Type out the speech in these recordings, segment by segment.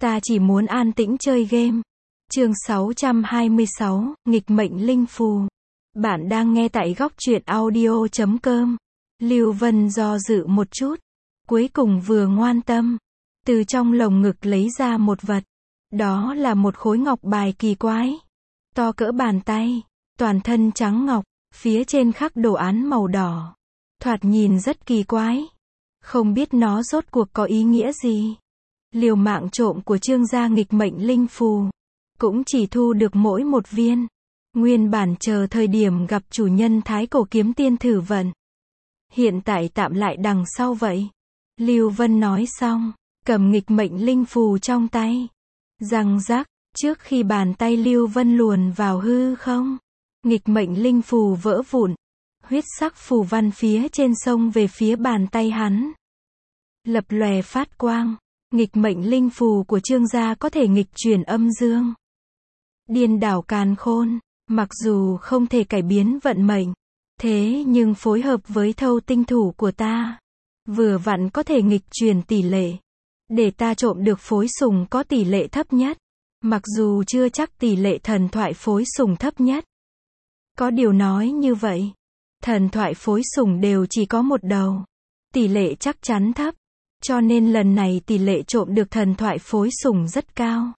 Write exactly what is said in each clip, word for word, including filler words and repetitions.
Ta chỉ muốn an tĩnh chơi game. Chương sáu trăm hai mươi sáu, nghịch mệnh linh phù. Bạn đang nghe tại góc truyện audio chấm com. Lưu Vân do dự một chút, cuối cùng vừa ngoan tâm, từ trong lồng ngực lấy ra một vật. Đó là một khối ngọc bài kỳ quái, to cỡ bàn tay, toàn thân trắng ngọc, phía trên khắc đồ án màu đỏ. Thoạt nhìn rất kỳ quái. Không biết nó rốt cuộc có ý nghĩa gì. Liều mạng trộm của Trương gia nghịch mệnh linh phù, cũng chỉ thu được mỗi một viên. Nguyên bản chờ thời điểm gặp chủ nhân Thái Cổ Kiếm Tiên thử vận. Hiện tại tạm lại đằng sau vậy. Lưu Vân nói xong, cầm nghịch mệnh linh phù trong tay. Răng rắc, trước khi bàn tay Lưu Vân luồn vào hư không, nghịch mệnh linh phù vỡ vụn. Huyết sắc phù văn phía trên xông về phía bàn tay hắn. Lập lòe phát quang. Nghịch mệnh linh phù của Trương gia có thể nghịch chuyển âm dương, điên đảo càn khôn. Mặc dù không thể cải biến vận mệnh, thế nhưng phối hợp với thâu tinh thủ của ta, vừa vặn có thể nghịch chuyển tỷ lệ, để ta trộm được phối sùng có tỷ lệ thấp nhất. Mặc dù chưa chắc tỷ lệ thần thoại phối sùng thấp nhất. Có điều nói như vậy, thần thoại phối sùng đều chỉ có một đầu, tỷ lệ chắc chắn thấp. Cho nên lần này tỷ lệ trộm được thần thoại phối sùng rất cao.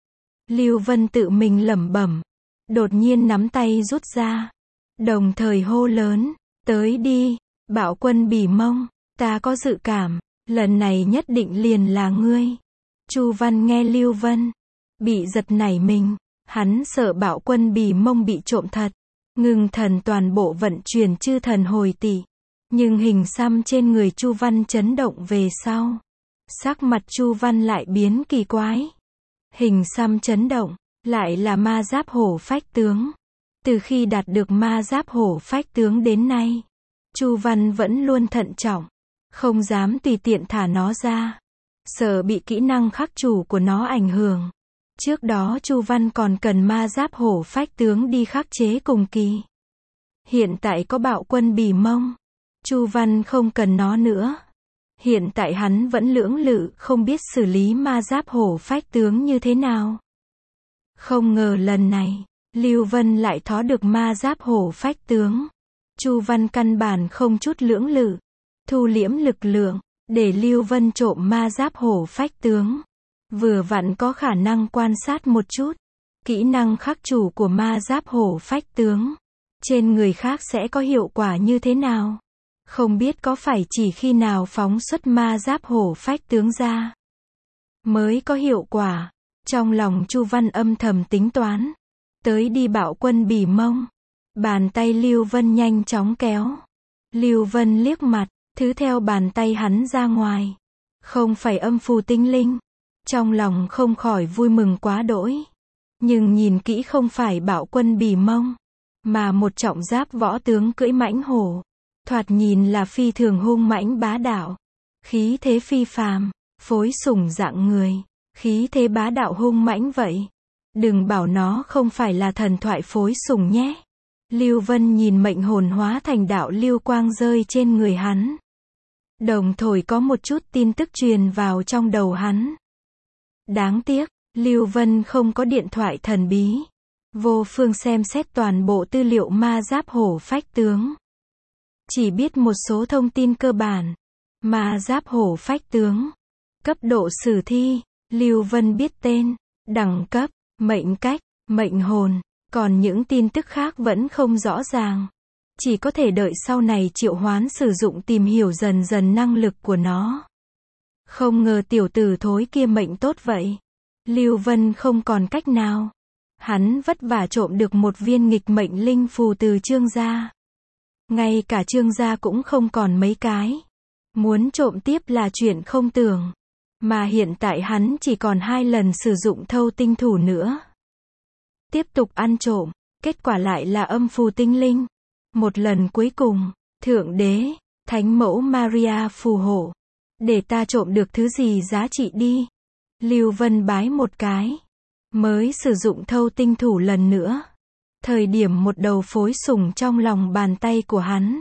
Lưu Vân tự mình lẩm bẩm, đột nhiên nắm tay rút ra, đồng thời hô lớn, tới đi, Bạo Quân Bỉ Mông, ta có dự cảm, lần này nhất định liền là ngươi. Chu Văn nghe Lưu Vân, bị giật nảy mình, hắn sợ Bạo Quân Bỉ Mông bị trộm thật, ngưng thần toàn bộ vận chuyển chư thần hồi tỷ. Nhưng hình xăm trên người Chu Văn chấn động về sau, sắc mặt Chu Văn lại biến kỳ quái. Hình xăm chấn động, lại là ma giáp hổ phách tướng. Từ khi đạt được ma giáp hổ phách tướng đến nay, Chu Văn vẫn luôn thận trọng, không dám tùy tiện thả nó ra, sợ bị kỹ năng khắc chủ của nó ảnh hưởng. Trước đó Chu Văn còn cần ma giáp hổ phách tướng đi khắc chế cùng kỳ. Hiện tại có Bạo Quân Bỉ Mông, Chu Văn không cần nó nữa. Hiện tại hắn vẫn lưỡng lự không biết xử lý ma giáp hổ phách tướng như thế nào. Không ngờ lần này, Lưu Vân lại thó được ma giáp hổ phách tướng. Chu Văn căn bản không chút lưỡng lự, thu liễm lực lượng, để Lưu Vân trộm ma giáp hổ phách tướng. Vừa vặn có khả năng quan sát một chút, kỹ năng khắc chủ của ma giáp hổ phách tướng, trên người khác sẽ có hiệu quả như thế nào. Không biết có phải chỉ khi nào phóng xuất ma giáp hổ phách tướng ra, mới có hiệu quả. Trong lòng Chu Văn âm thầm tính toán. Tới đi Bạo Quân Bỉ Mông. Bàn tay Lưu Vân nhanh chóng kéo. Lưu Vân liếc mặt, thứ theo bàn tay hắn ra ngoài, không phải âm phù tinh linh. Trong lòng không khỏi vui mừng quá đỗi. Nhưng nhìn kỹ không phải Bạo Quân Bỉ Mông, mà một trọng giáp võ tướng cưỡi mãnh hổ. Thoạt nhìn là phi thường hung mãnh bá đạo, khí thế phi phàm, phối sủng dạng người, khí thế bá đạo hung mãnh vậy. Đừng bảo nó không phải là thần thoại phối sủng nhé. Lưu Vân nhìn mệnh hồn hóa thành đạo lưu quang rơi trên người hắn. Đồng thời có một chút tin tức truyền vào trong đầu hắn. Đáng tiếc, Lưu Vân không có điện thoại thần bí, vô phương xem xét toàn bộ tư liệu ma giáp hổ phách tướng. Chỉ biết một số thông tin cơ bản. Ma giáp hổ phách tướng, cấp độ sử thi, Lưu Vân biết tên, đẳng cấp, mệnh cách, mệnh hồn, còn những tin tức khác vẫn không rõ ràng. Chỉ có thể đợi sau này triệu hoán sử dụng tìm hiểu dần dần năng lực của nó. Không ngờ tiểu tử thối kia mệnh tốt vậy. Lưu Vân không còn cách nào. Hắn vất vả trộm được một viên nghịch mệnh linh phù từ Trương gia. Ngay cả Trương gia cũng không còn mấy cái. Muốn trộm tiếp là chuyện không tưởng. Mà hiện tại hắn chỉ còn hai lần sử dụng thâu tinh thủ nữa. Tiếp tục ăn trộm, kết quả lại là âm phù tinh linh. Một lần cuối cùng, Thượng Đế, Thánh Mẫu Maria phù hộ. Để ta trộm được thứ gì giá trị đi. Lưu Vân bái một cái. Mới sử dụng thâu tinh thủ lần nữa. Thời điểm một đầu phối sủng trong lòng bàn tay của hắn.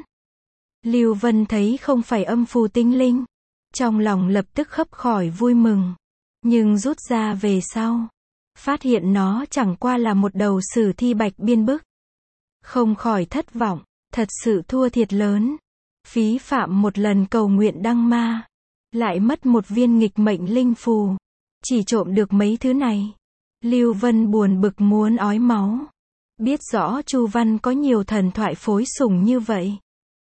Lưu Vân thấy không phải âm phù tinh linh. Trong lòng lập tức khấp khỏi vui mừng. Nhưng rút ra về sau, phát hiện nó chẳng qua là một đầu sử thi bạch biên bức. Không khỏi thất vọng, thật sự thua thiệt lớn. Phí phạm một lần cầu nguyện đăng ma, lại mất một viên nghịch mệnh linh phù. Chỉ trộm được mấy thứ này. Lưu Vân buồn bực muốn ói máu. Biết rõ Chu Văn có nhiều thần thoại phối sủng như vậy,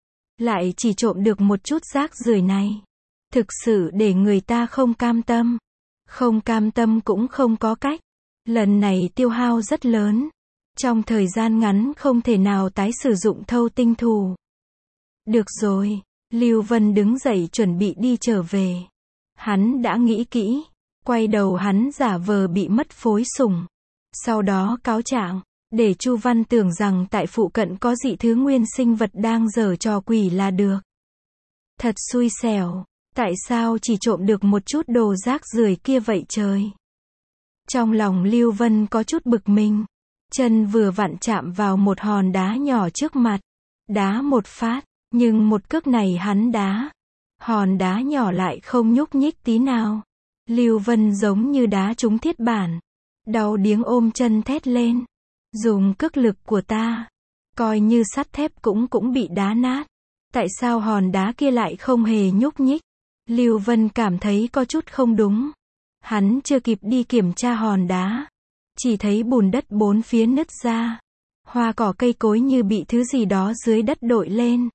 lại chỉ trộm được một chút rác rưởi này. Thực sự để người ta không cam tâm. Không cam tâm cũng không có cách. Lần này tiêu hao rất lớn. Trong thời gian ngắn không thể nào tái sử dụng thâu tinh thù. Được rồi, Lưu Vân đứng dậy chuẩn bị đi trở về. Hắn đã nghĩ kỹ. Quay đầu hắn giả vờ bị mất phối sủng. Sau đó cáo trạng, để Chu Văn tưởng rằng tại phụ cận có dị thứ nguyên sinh vật đang giở trò quỷ là được. Thật xui xẻo, tại sao chỉ trộm được một chút đồ rác rưởi kia vậy trời? Trong lòng Lưu Vân có chút bực mình. Chân vừa vặn chạm vào một hòn đá nhỏ trước mặt. Đá một phát, nhưng một cước này hắn đá. Hòn đá nhỏ lại không nhúc nhích tí nào. Lưu Vân giống như đá trúng thiết bản. Đau điếng ôm chân thét lên. Dùng cước lực của ta, coi như sắt thép cũng cũng bị đá nát. Tại sao hòn đá kia lại không hề nhúc nhích? Lưu Vân cảm thấy có chút không đúng. Hắn chưa kịp đi kiểm tra hòn đá. Chỉ thấy bùn đất bốn phía nứt ra. Hoa cỏ cây cối như bị thứ gì đó dưới đất đội lên.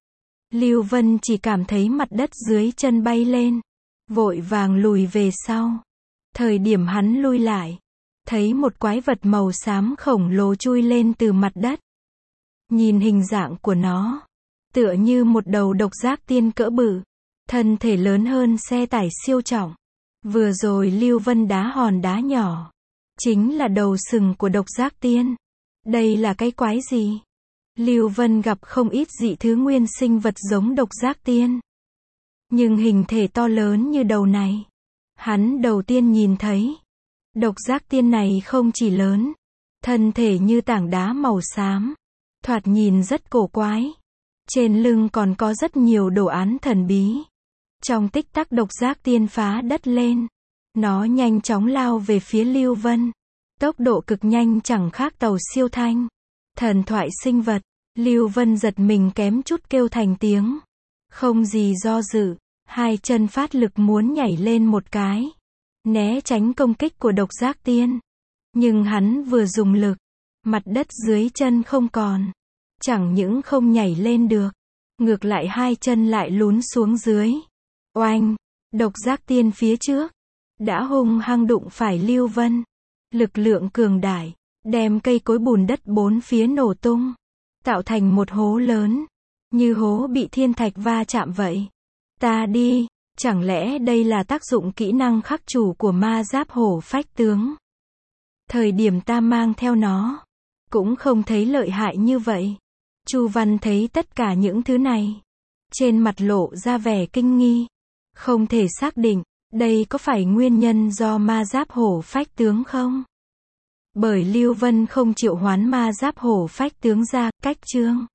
Lưu Vân chỉ cảm thấy mặt đất dưới chân bay lên. Vội vàng lùi về sau. Thời điểm hắn lui lại, thấy một quái vật màu xám khổng lồ chui lên từ mặt đất. Nhìn hình dạng của nó, tựa như một đầu độc giác tiên cỡ bự. Thân thể lớn hơn xe tải siêu trọng. Vừa rồi Lưu Vân đá hòn đá nhỏ, chính là đầu sừng của độc giác tiên. Đây là cái quái gì? Lưu Vân gặp không ít dị thứ nguyên sinh vật giống độc giác tiên. Nhưng hình thể to lớn như đầu này, hắn đầu tiên nhìn thấy. Độc giác tiên này không chỉ lớn, thân thể như tảng đá màu xám, thoạt nhìn rất cổ quái. Trên lưng còn có rất nhiều đồ án thần bí. Trong tích tắc độc giác tiên phá đất lên. Nó nhanh chóng lao về phía Lưu Vân. Tốc độ cực nhanh chẳng khác tàu siêu thanh. Thần thoại sinh vật. Lưu Vân giật mình kém chút kêu thành tiếng. Không gì do dự, hai chân phát lực muốn nhảy lên một cái, né tránh công kích của độc giác tiên. Nhưng hắn vừa dùng lực, mặt đất dưới chân không còn. Chẳng những không nhảy lên được, ngược lại hai chân lại lún xuống dưới. Oanh! Độc giác tiên phía trước đã hung hăng đụng phải Lưu Vân. Lực lượng cường đại, đem cây cối bùn đất bốn phía nổ tung, tạo thành một hố lớn, như hố bị thiên thạch va chạm vậy. Ta đi, chẳng lẽ đây là tác dụng kỹ năng khắc chủ của ma giáp hổ phách tướng? Thời điểm ta mang theo nó, cũng không thấy lợi hại như vậy. Chu Văn thấy tất cả những thứ này, trên mặt lộ ra vẻ kinh nghi. Không thể xác định, đây có phải nguyên nhân do ma giáp hổ phách tướng không? Bởi Lưu Vân không triệu hoán ma giáp hổ phách tướng ra, cách chương